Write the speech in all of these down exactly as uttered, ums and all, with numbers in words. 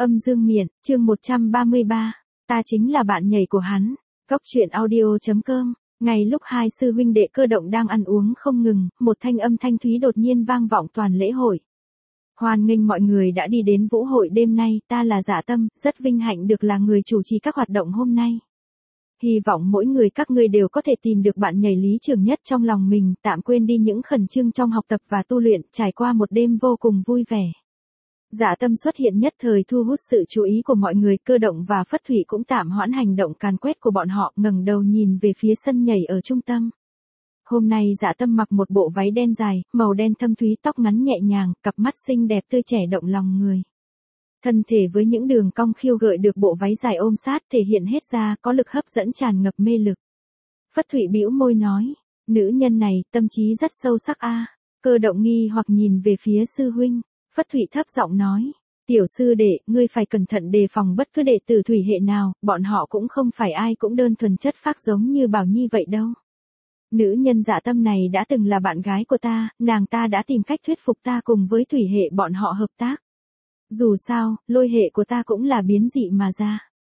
Âm dương miện, chương một trăm ba mươi ba, ta chính là bạn nhảy của hắn. Cốc truyện audio.com. Ngay lúc hai sư huynh đệ Cơ Động đang ăn uống không ngừng, một thanh âm thanh thúy đột nhiên vang vọng toàn lễ hội. Hoan nghênh mọi người đã đi đến vũ hội đêm nay, ta là Dạ Tâm, rất vinh hạnh được là người chủ trì các hoạt động hôm nay. Hy vọng mỗi người các ngươi đều có thể tìm được bạn nhảy lý tưởng nhất trong lòng mình, tạm quên đi những khẩn trương trong học tập và tu luyện, trải qua một đêm vô cùng vui vẻ. Dạ Tâm xuất hiện nhất thời thu hút sự chú ý của mọi người, Cơ Động và Phất Thụy cũng tạm hoãn hành động càn quét của bọn họ, ngẩng đầu nhìn về phía sân nhảy ở trung tâm. Hôm nay Dạ Tâm mặc một bộ váy đen dài, màu đen thâm thúy, tóc ngắn nhẹ nhàng, cặp mắt xinh đẹp tươi trẻ động lòng người. Thân thể với những đường cong khiêu gợi được bộ váy dài ôm sát thể hiện hết ra, có lực hấp dẫn tràn ngập mê lực. Phất Thụy bĩu môi nói, nữ nhân này tâm trí rất sâu sắc a. Cơ Động nghi hoặc nhìn về phía sư huynh. Phất Thụy thấp giọng nói, tiểu sư đệ, ngươi phải cẩn thận đề phòng bất cứ đệ tử thủy hệ nào, bọn họ cũng không phải ai cũng đơn thuần chất phác giống như Bảo Nhi vậy đâu. Nữ nhân Dạ Tâm này đã từng là bạn gái của ta, nàng ta đã tìm cách thuyết phục ta cùng với thủy hệ bọn họ hợp tác. Dù sao, lôi hệ của ta cũng là biến dị mà ra.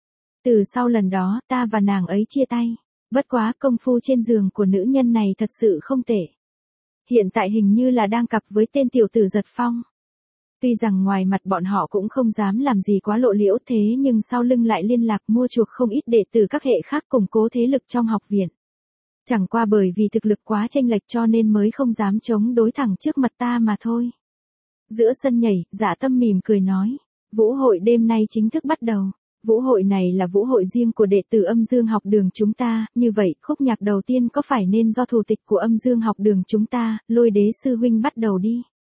Từ sau lần đó, ta và nàng ấy chia tay. Bất quá, công phu trên giường của nữ nhân này thật sự không tệ. Hiện tại hình như là đang cặp với tên tiểu tử Giật Phong. Tuy rằng ngoài mặt bọn họ cũng không dám làm gì quá lộ liễu thế nhưng sau lưng lại liên lạc mua chuộc không ít đệ tử các hệ khác củng cố thế lực trong học viện. Chẳng qua bởi vì thực lực quá chênh lệch cho nên mới không dám chống đối thẳng trước mặt ta mà thôi. Giữa sân nhảy, Dạ Tâm mỉm cười nói, vũ hội đêm nay chính thức bắt đầu. Vũ hội này là vũ hội riêng của đệ tử Âm Dương học đường chúng ta, như vậy khúc nhạc đầu tiên có phải nên do thủ tịch của Âm Dương học đường chúng ta, Lôi Đế sư huynh bắt đầu đi.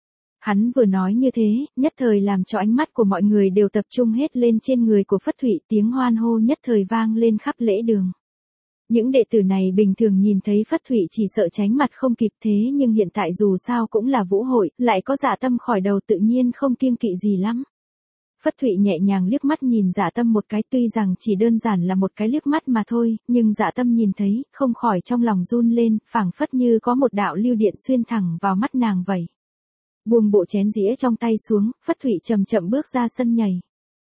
Hắn vừa nói như thế, nhất thời làm cho ánh mắt của mọi người đều tập trung hết lên trên người của Phất Thụy, tiếng hoan hô nhất thời vang lên khắp lễ đường. Những đệ tử này bình thường nhìn thấy Phất Thụy chỉ sợ tránh mặt không kịp thế nhưng hiện tại dù sao cũng là vũ hội, lại có Dạ Tâm khỏi đầu tự nhiên không kiêng kỵ gì lắm. Phất Thụy nhẹ nhàng liếc mắt nhìn Dạ Tâm một cái, tuy rằng chỉ đơn giản là một cái liếc mắt mà thôi, nhưng Dạ Tâm nhìn thấy, không khỏi trong lòng run lên, phảng phất như có một đạo lưu điện xuyên thẳng vào mắt nàng vậy. Buông bộ chén dĩa trong tay xuống, Phất Thụy chậm chậm bước ra sân nhảy.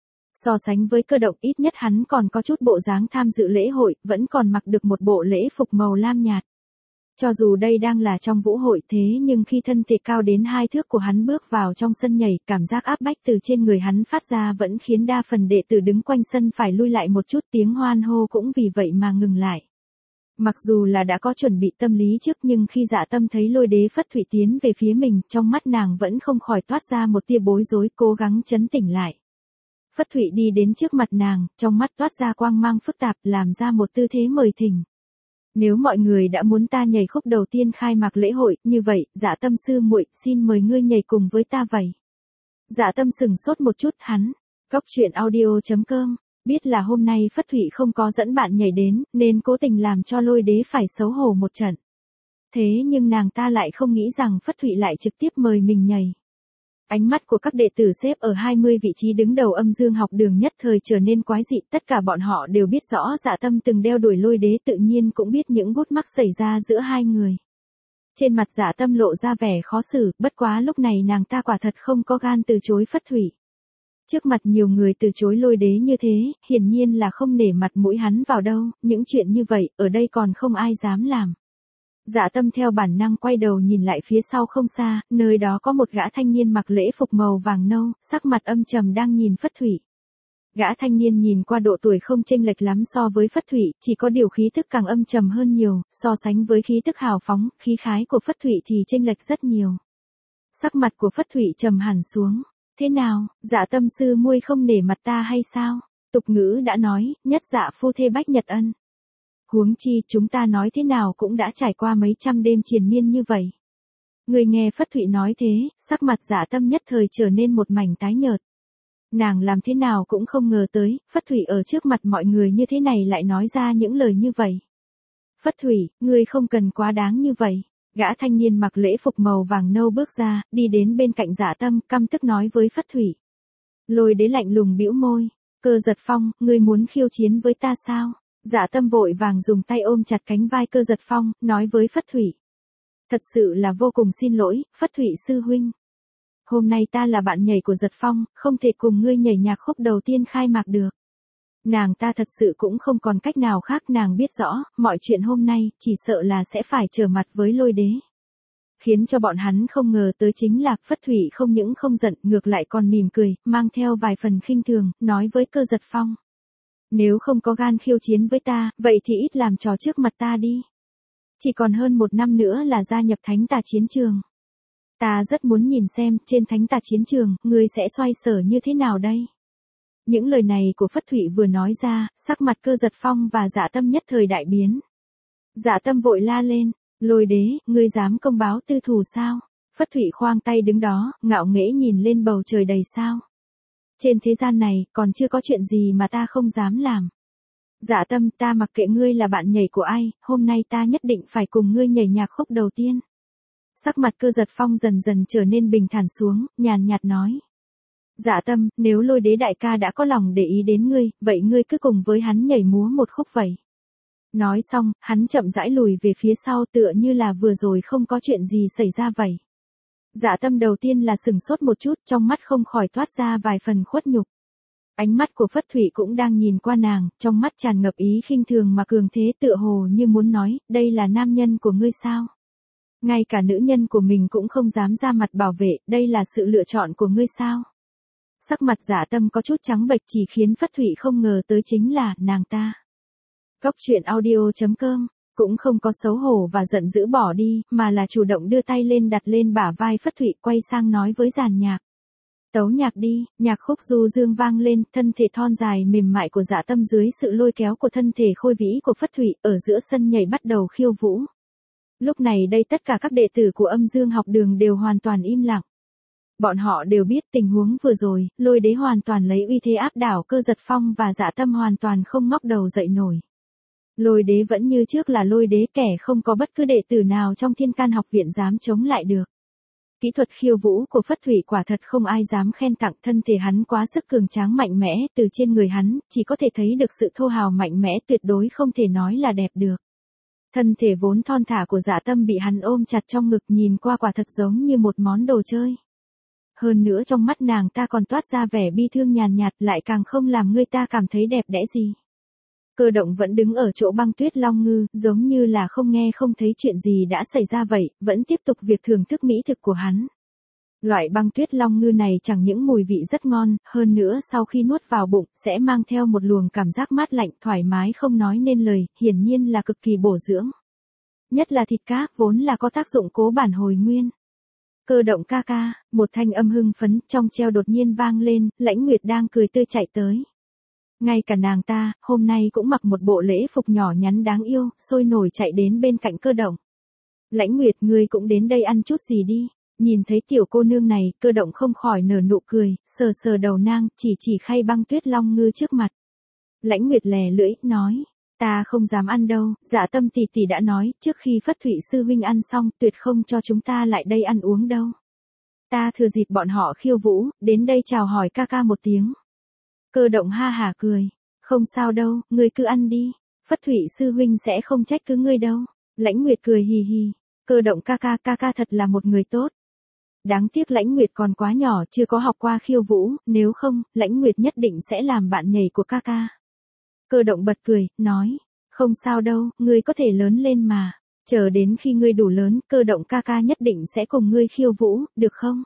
So sánh với Cơ Động ít nhất hắn còn có chút bộ dáng tham dự lễ hội, vẫn còn mặc được một bộ lễ phục màu lam nhạt. Cho dù đây đang là trong vũ hội thế nhưng khi thân thể cao đến hai thước của hắn bước vào trong sân nhảy, cảm giác áp bách từ trên người hắn phát ra vẫn khiến đa phần đệ tử đứng quanh sân phải lui lại một chút, tiếng hoan hô cũng vì vậy mà ngừng lại. Mặc dù là đã có chuẩn bị tâm lý trước nhưng khi Dạ Tâm thấy Lôi Đế Phất Thụy tiến về phía mình, trong mắt nàng vẫn không khỏi toát ra một tia bối rối, cố gắng trấn tĩnh lại. Phất Thụy đi đến trước mặt nàng, trong mắt toát ra quang mang phức tạp, làm ra một tư thế mời thỉnh. Nếu mọi người đã muốn ta nhảy khúc đầu tiên khai mạc lễ hội, như vậy, Dạ Tâm sư muội, xin mời ngươi nhảy cùng với ta vậy. Dạ Tâm sừng sốt một chút, hắn, cốc truyện audio.com, biết là hôm nay Phất Thụy không có dẫn bạn nhảy đến, nên cố tình làm cho Lôi Đế phải xấu hổ một trận. Thế nhưng nàng ta lại không nghĩ rằng Phất Thụy lại trực tiếp mời mình nhảy. Ánh mắt của các đệ tử xếp ở hai mươi vị trí đứng đầu Âm Dương học đường nhất thời trở nên quái dị, tất cả bọn họ đều biết rõ Dạ Tâm từng đeo đuổi Lôi Đế, tự nhiên cũng biết những gút mắc xảy ra giữa hai người. Trên mặt Dạ Tâm lộ ra vẻ khó xử, bất quá lúc này nàng ta quả thật không có gan từ chối Phất Thụy. Trước mặt nhiều người từ chối Lôi Đế như thế, hiển nhiên là không nể mặt mũi hắn vào đâu, những chuyện như vậy, ở đây còn không ai dám làm. Dạ Tâm theo bản năng quay đầu nhìn lại phía sau không xa, nơi đó có một gã thanh niên mặc lễ phục màu vàng nâu, sắc mặt âm trầm đang nhìn Phất Thụy. Gã thanh niên nhìn qua độ tuổi không chênh lệch lắm so với Phất Thụy, chỉ có điều khí thức càng âm trầm hơn nhiều, so sánh với khí thức hào phóng, khí khái của Phất Thụy thì chênh lệch rất nhiều. Sắc mặt của Phất Thụy trầm hẳn xuống. Thế nào, Dạ Tâm sư muội không nể mặt ta hay sao? Tục ngữ đã nói, nhất dạ phu thê bách nhật ân. Huống chi chúng ta nói thế nào cũng đã trải qua mấy trăm đêm triền miên như vậy. Người nghe Phất Thụy nói thế, sắc mặt Dạ Tâm nhất thời trở nên một mảnh tái nhợt. Nàng làm thế nào cũng không ngờ tới, Phất Thụy ở trước mặt mọi người như thế này lại nói ra những lời như vậy. Phất Thụy, ngươi không cần quá đáng như vậy. Gã thanh niên mặc lễ phục màu vàng nâu bước ra, đi đến bên cạnh Dạ Tâm, căm tức nói với Phất Thụy. Lôi Đế lạnh lùng bĩu môi, Cơ Giật Phong, ngươi muốn khiêu chiến với ta sao? Dạ Tâm vội vàng dùng tay ôm chặt cánh vai Cơ Giật Phong, nói với Phất Thụy. Thật sự là vô cùng xin lỗi, Phất Thụy sư huynh. hôm nay ta là bạn nhảy của Giật Phong, không thể cùng ngươi nhảy nhạc khúc đầu tiên khai mạc được. Nàng ta thật sự cũng không còn cách nào khác, nàng biết rõ, mọi chuyện hôm nay, chỉ sợ là sẽ phải trở mặt với Lôi Đế. Khiến cho bọn hắn không ngờ tới chính là, Phất Thụy không những không giận, ngược lại còn mỉm cười, mang theo vài phần khinh thường, nói với Cơ Giật Phong. Nếu không có gan khiêu chiến với ta, vậy thì ít làm trò trước mặt ta đi. Chỉ còn hơn một năm nữa là gia nhập Thánh Tà Chiến Trường. Ta rất muốn nhìn xem, trên Thánh Tà Chiến Trường, ngươi sẽ xoay sở như thế nào đây? Những lời này của Phất Thụy vừa nói ra, sắc mặt Cơ Giật Phong và Dạ Tâm nhất thời đại biến. Dạ Tâm vội la lên, Lôi Đế, ngươi dám công báo tư thù sao? Phất Thụy khoang tay đứng đó, ngạo nghễ nhìn lên bầu trời đầy sao. Trên thế gian này, còn chưa có chuyện gì mà ta không dám làm. Dạ Tâm, ta mặc kệ ngươi là bạn nhảy của ai, hôm nay ta nhất định phải cùng ngươi nhảy nhạc khúc đầu tiên. Sắc mặt Cơ Giật Phong dần dần trở nên bình thản xuống, nhàn nhạt nói. Dạ Tâm, nếu Lôi Đế đại ca đã có lòng để ý đến ngươi, vậy ngươi cứ cùng với hắn nhảy múa một khúc vậy. Nói xong, hắn chậm rãi lùi về phía sau tựa như là vừa rồi không có chuyện gì xảy ra vậy. Dạ Tâm đầu tiên là sừng sốt một chút, trong mắt không khỏi toát ra vài phần khuất nhục. Ánh mắt của Phất Thụy cũng đang nhìn qua nàng, trong mắt tràn ngập ý khinh thường mà cường thế, tựa hồ như muốn nói, đây là nam nhân của ngươi sao? Ngay cả nữ nhân của mình cũng không dám ra mặt bảo vệ, đây là sự lựa chọn của ngươi sao? Sắc mặt Dạ Tâm có chút trắng bệch, chỉ khiến Phất Thụy không ngờ tới chính là, nàng ta. Cóc truyện audio chấm com, cũng không có xấu hổ và giận dữ bỏ đi, mà là chủ động đưa tay lên đặt lên bả vai Phất Thụy, quay sang nói với dàn nhạc. Tấu nhạc đi, nhạc khúc du dương vang lên, thân thể thon dài mềm mại của Dạ Tâm dưới sự lôi kéo của thân thể khôi vĩ của Phất Thụy, ở giữa sân nhảy bắt đầu khiêu vũ. Lúc này đây tất cả các đệ tử của Âm Dương học đường đều hoàn toàn im lặng. Bọn họ đều biết tình huống vừa rồi, Lôi Đế hoàn toàn lấy uy thế áp đảo Cơ Giật Phong và Dạ Tâm hoàn toàn không ngóc đầu dậy nổi. Lôi Đế vẫn như trước là Lôi Đế, kẻ không có bất cứ đệ tử nào trong Thiên Can học viện dám chống lại được. Kỹ thuật khiêu vũ của Phất Thụy quả thật không ai dám khen tặng, thân thể hắn quá sức cường tráng mạnh mẽ, từ trên người hắn, chỉ có thể thấy được sự thô hào mạnh mẽ, tuyệt đối không thể nói là đẹp được. Thân thể vốn thon thả của Dạ Tâm bị hắn ôm chặt trong ngực, nhìn qua quả thật giống như một món đồ chơi. Hơn nữa trong mắt nàng ta còn toát ra vẻ bi thương nhàn nhạt, lại càng không làm người ta cảm thấy đẹp đẽ gì. Cơ Động vẫn đứng ở chỗ Băng Tuyết Long Ngư, giống như là không nghe không thấy chuyện gì đã xảy ra vậy, vẫn tiếp tục việc thưởng thức mỹ thực của hắn. Loại Băng Tuyết Long Ngư này chẳng những mùi vị rất ngon, hơn nữa sau khi nuốt vào bụng, sẽ mang theo một luồng cảm giác mát lạnh, thoải mái không nói nên lời, hiển nhiên là cực kỳ bổ dưỡng. Nhất là thịt cá, vốn là có tác dụng cố bản hồi nguyên. Cơ Động ca ca, một thanh âm hưng phấn trong treo đột nhiên vang lên, Lãnh Nguyệt đang cười tươi chạy tới. Ngay cả nàng ta, hôm nay cũng mặc một bộ lễ phục nhỏ nhắn đáng yêu, sôi nổi chạy đến bên cạnh Cơ Động. Lãnh Nguyệt, ngươi cũng đến đây ăn chút gì đi. Nhìn thấy tiểu cô nương này, Cơ Động không khỏi nở nụ cười, sờ sờ đầu nang, chỉ chỉ khay Băng Tuyết Long Ngư trước mặt. Lãnh Nguyệt lè lưỡi, nói, ta không dám ăn đâu, Dạ Tâm tỷ tỷ đã nói, trước khi Phất Thụy sư huynh ăn xong, tuyệt không cho chúng ta lại đây ăn uống đâu. Ta thừa dịp bọn họ khiêu vũ, đến đây chào hỏi ca ca một tiếng. Cơ Động ha hả cười, không sao đâu, ngươi cứ ăn đi, Phất Thụy sư huynh sẽ không trách cứ ngươi đâu. Lãnh Nguyệt cười hì hì, Cơ Động ca ca ca ca thật là một người tốt. Đáng tiếc Lãnh Nguyệt còn quá nhỏ, chưa có học qua khiêu vũ, nếu không, Lãnh Nguyệt nhất định sẽ làm bạn nhảy của ca ca. Cơ Động bật cười, nói, không sao đâu, ngươi có thể lớn lên mà, chờ đến khi ngươi đủ lớn, Cơ Động ca ca nhất định sẽ cùng ngươi khiêu vũ, được không?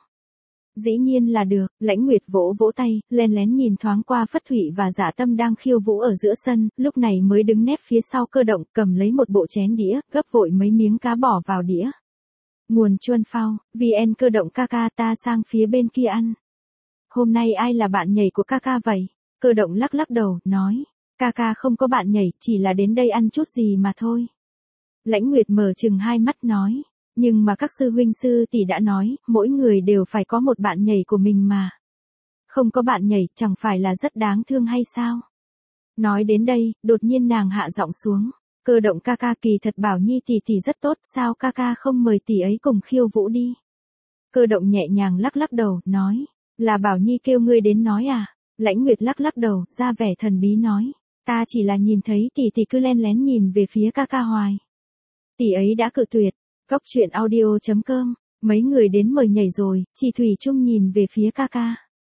Dĩ nhiên là được, Lãnh Nguyệt vỗ vỗ tay, lén lén nhìn thoáng qua Phất Thụy và Dạ Tâm đang khiêu vũ ở giữa sân, lúc này mới đứng nép phía sau Cơ Động, cầm lấy một bộ chén đĩa, gấp vội mấy miếng cá bỏ vào đĩa. Nguồn Chuân Phao, vê en Cơ Động ca ca, ta sang phía bên kia ăn. Hôm nay ai là bạn nhảy của ca ca vậy? Cơ Động lắc lắc đầu, nói, ca ca không có bạn nhảy, chỉ là đến đây ăn chút gì mà thôi. Lãnh Nguyệt mở trừng hai mắt nói, nhưng mà các sư huynh sư tỷ đã nói, mỗi người đều phải có một bạn nhảy của mình mà. Không có bạn nhảy, chẳng phải là rất đáng thương hay sao? Nói đến đây, đột nhiên nàng hạ giọng xuống. Cơ Động ca ca, kỳ thật Bảo Nhi tỷ tỷ rất tốt, sao ca ca không mời tỷ ấy cùng khiêu vũ đi? Cơ Động nhẹ nhàng lắc lắc đầu, nói, là Bảo Nhi kêu ngươi đến nói à? Lãnh Nguyệt lắc lắc đầu, ra vẻ thần bí nói, ta chỉ là nhìn thấy tỷ tỷ cứ len lén nhìn về phía ca ca hoài. Tỷ ấy đã cự tuyệt. Cóc truyện audio chấm com Mấy người đến mời nhảy rồi, chị Thủy Chung nhìn về phía ca ca.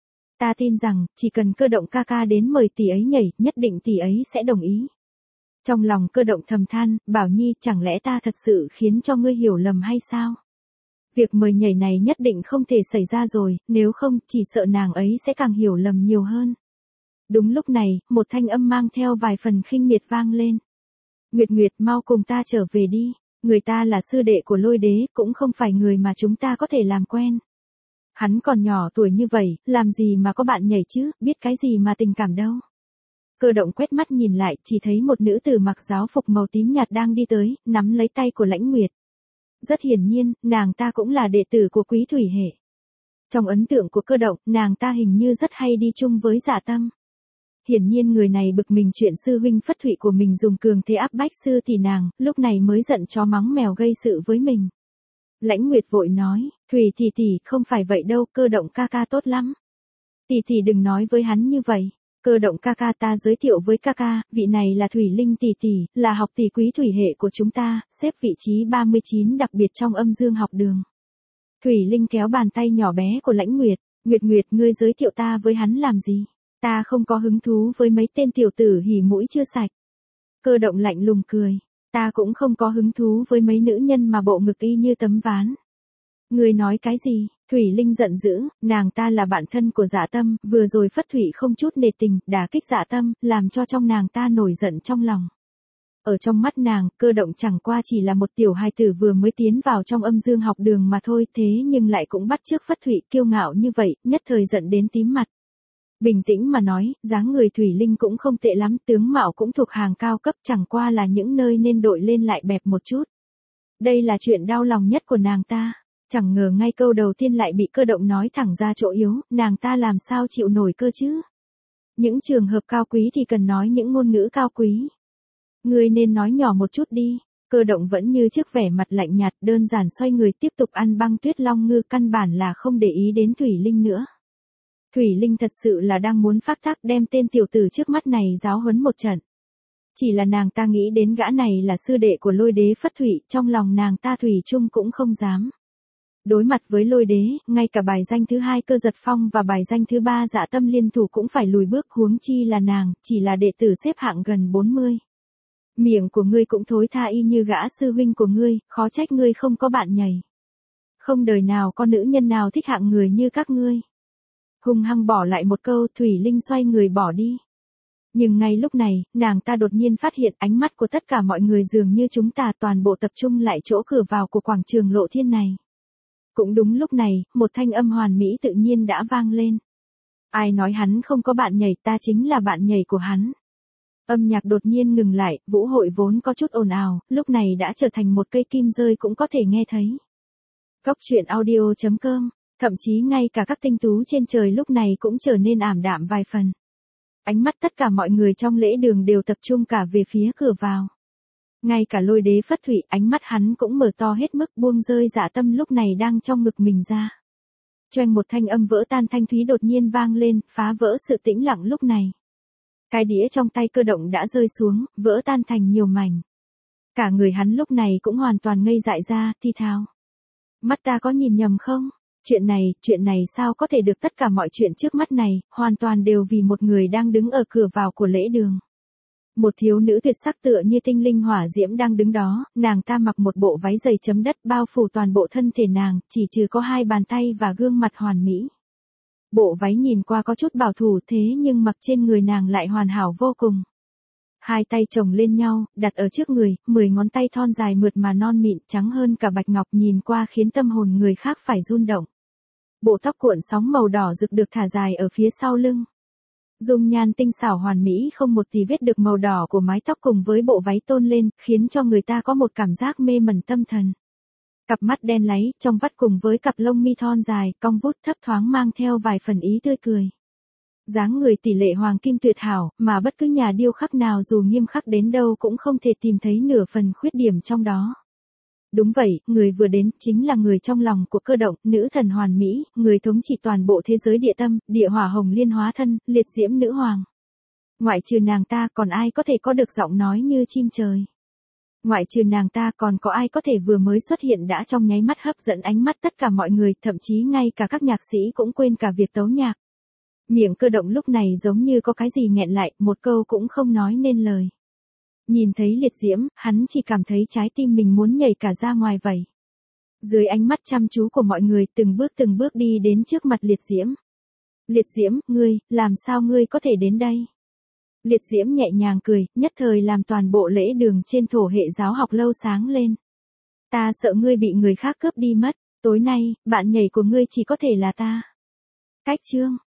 Ta tin rằng, chỉ cần Cơ Động ca ca đến mời tỷ ấy nhảy, nhất định tỷ ấy sẽ đồng ý. Trong lòng Cơ Động thầm than, Bảo Nhi, chẳng lẽ ta thật sự khiến cho ngươi hiểu lầm hay sao? Việc mời nhảy này nhất định không thể xảy ra rồi, nếu không, chỉ sợ nàng ấy sẽ càng hiểu lầm nhiều hơn. Đúng lúc này, một thanh âm mang theo vài phần khinh miệt vang lên. Nguyệt Nguyệt, mau cùng ta trở về đi, người ta là sư đệ của Lôi Đế, cũng không phải người mà chúng ta có thể làm quen. Hắn còn nhỏ tuổi như vậy, làm gì mà có bạn nhảy chứ, biết cái gì mà tình cảm đâu. Cơ Động quét mắt nhìn lại, chỉ thấy một nữ tử mặc giáo phục màu tím nhạt đang đi tới, nắm lấy tay của Lãnh Nguyệt. Rất hiển nhiên, nàng ta cũng là đệ tử của Quý Thủy hệ. Trong ấn tượng của Cơ Động, nàng ta hình như rất hay đi chung với Dạ Tâm. Hiển nhiên người này bực mình chuyện sư huynh Phất Thụy của mình dùng cường thế áp bách sư tỷ nàng, lúc này mới giận chó mắng mèo gây sự với mình. Lãnh Nguyệt vội nói, Thủy tỷ tỷ, không phải vậy đâu, Cơ Động ca ca tốt lắm. Tỷ tỷ đừng nói với hắn như vậy. Cơ Động ca ca, ta giới thiệu với ca ca, vị này là Thủy Linh tỷ tỷ, là học tỷ Quý Thủy hệ của chúng ta, xếp vị trí ba mươi chín đặc biệt trong âm dương học đường. Thủy Linh kéo bàn tay nhỏ bé của Lãnh Nguyệt, Nguyệt Nguyệt, ngươi giới thiệu ta với hắn làm gì? Ta không có hứng thú với mấy tên tiểu tử hỉ mũi chưa sạch. Cơ Động lạnh lùng cười, ta cũng không có hứng thú với mấy nữ nhân mà bộ ngực y như tấm ván. Ngươi nói cái gì? Thủy Linh giận dữ, nàng ta là bạn thân của Dạ Tâm, vừa rồi Phất Thụy không chút nề tình, đả kích Dạ Tâm, làm cho trong nàng ta nổi giận trong lòng. Ở trong mắt nàng, Cơ Động chẳng qua chỉ là một tiểu hài tử vừa mới tiến vào trong âm dương học đường mà thôi, thế nhưng lại cũng bắt chước Phất Thụy kiêu ngạo như vậy, nhất thời giận đến tím mặt. Bình tĩnh mà nói, dáng người Thủy Linh cũng không tệ lắm, tướng mạo cũng thuộc hàng cao cấp, chẳng qua là những nơi nên đội lên lại bẹp một chút. Đây là chuyện đau lòng nhất của nàng ta. Chẳng ngờ ngay câu đầu tiên lại bị Cơ Động nói thẳng ra chỗ yếu, nàng ta làm sao chịu nổi cơ chứ? Những trường hợp cao quý thì cần nói những ngôn ngữ cao quý. Ngươi nên nói nhỏ một chút đi. Cơ Động vẫn như trước vẻ mặt lạnh nhạt, đơn giản xoay người tiếp tục ăn băng tuyết long ngư, căn bản là không để ý đến Thủy Linh nữa. Thủy Linh thật sự là đang muốn phát tác đem tên tiểu tử trước mắt này giáo huấn một trận. Chỉ là nàng ta nghĩ đến gã này là sư đệ của Lôi Đế Phất Thụy, trong lòng nàng ta thủy chung cũng không dám. Đối mặt với Lôi Đế, ngay cả bài danh thứ hai Cơ Giật Phong và bài danh thứ ba Dạ Tâm liên thủ cũng phải lùi bước, huống chi là nàng, chỉ là đệ tử xếp hạng gần bốn mươi. Miệng của ngươi cũng thối tha y như gã sư huynh của ngươi, khó trách ngươi không có bạn nhảy. Không đời nào có nữ nhân nào thích hạng người như các ngươi. Hung hăng bỏ lại một câu, Thủy Linh xoay người bỏ đi. Nhưng ngay lúc này, nàng ta đột nhiên phát hiện ánh mắt của tất cả mọi người dường như chúng ta toàn bộ tập trung lại chỗ cửa vào của quảng trường Lộ Thiên này. Cũng đúng lúc này, một thanh âm hoàn mỹ tự nhiên đã vang lên. Ai nói hắn không có bạn nhảy, ta chính là bạn nhảy của hắn. Âm nhạc đột nhiên ngừng lại, vũ hội vốn có chút ồn ào, lúc này đã trở thành một cây kim rơi cũng có thể nghe thấy. Cốc truyện audio chấm com, thậm chí ngay cả các tinh tú trên trời lúc này cũng trở nên ảm đạm vài phần. Ánh mắt tất cả mọi người trong lễ đường đều tập trung cả về phía cửa vào. Ngay cả Lôi Đế Phất Thụy, ánh mắt hắn cũng mở to hết mức, buông rơi Dạ Tâm lúc này đang trong ngực mình ra. Choeng một thanh âm vỡ tan thanh thúy đột nhiên vang lên, phá vỡ sự tĩnh lặng lúc này. Cái đĩa trong tay Cơ Động đã rơi xuống, vỡ tan thành nhiều mảnh. Cả người hắn lúc này cũng hoàn toàn ngây dại ra, thi thào. Mắt ta có nhìn nhầm không? Chuyện này, chuyện này sao có thể được, tất cả mọi chuyện trước mắt này, hoàn toàn đều vì một người đang đứng ở cửa vào của lễ đường. Một thiếu nữ tuyệt sắc tựa như tinh linh hỏa diễm đang đứng đó, nàng ta mặc một bộ váy dày chấm đất bao phủ toàn bộ thân thể nàng, chỉ trừ có hai bàn tay và gương mặt hoàn mỹ. Bộ váy nhìn qua có chút bảo thủ thế nhưng mặc trên người nàng lại hoàn hảo vô cùng. Hai tay chồng lên nhau, đặt ở trước người, mười ngón tay thon dài mượt mà non mịn, trắng hơn cả bạch ngọc, nhìn qua khiến tâm hồn người khác phải rung động. Bộ tóc cuộn sóng màu đỏ rực được thả dài ở phía sau lưng. Dung nhan tinh xảo hoàn mỹ không một tì vết được màu đỏ của mái tóc cùng với bộ váy tôn lên, khiến cho người ta có một cảm giác mê mẩn tâm thần. Cặp mắt đen láy, trong vắt cùng với cặp lông mi thon dài, cong vút thấp thoáng mang theo vài phần ý tươi cười. Dáng người tỷ lệ hoàng kim tuyệt hảo, mà bất cứ nhà điêu khắc nào dù nghiêm khắc đến đâu cũng không thể tìm thấy nửa phần khuyết điểm trong đó. Đúng vậy, người vừa đến chính là người trong lòng của Cơ Động, nữ thần hoàn mỹ, người thống trị toàn bộ thế giới địa tâm, địa hỏa hồng liên hóa thân, liệt diễm nữ hoàng. Ngoại trừ nàng ta còn ai có thể có được giọng nói như chim trời. Ngoại trừ nàng ta còn có ai có thể vừa mới xuất hiện đã trong nháy mắt hấp dẫn ánh mắt tất cả mọi người, thậm chí ngay cả các nhạc sĩ cũng quên cả việc tấu nhạc. Miệng Cơ Động lúc này giống như có cái gì nghẹn lại, một câu cũng không nói nên lời. Nhìn thấy liệt diễm, hắn chỉ cảm thấy trái tim mình muốn nhảy cả ra ngoài vậy. Dưới ánh mắt chăm chú của mọi người, từng bước từng bước đi đến trước mặt liệt diễm. Liệt diễm, ngươi, làm sao ngươi có thể đến đây? Liệt diễm nhẹ nhàng cười, nhất thời làm toàn bộ lễ đường trên thổ hệ giáo học lâu sáng lên. Ta sợ ngươi bị người khác cướp đi mất, tối nay, bạn nhảy của ngươi chỉ có thể là ta. Cách chương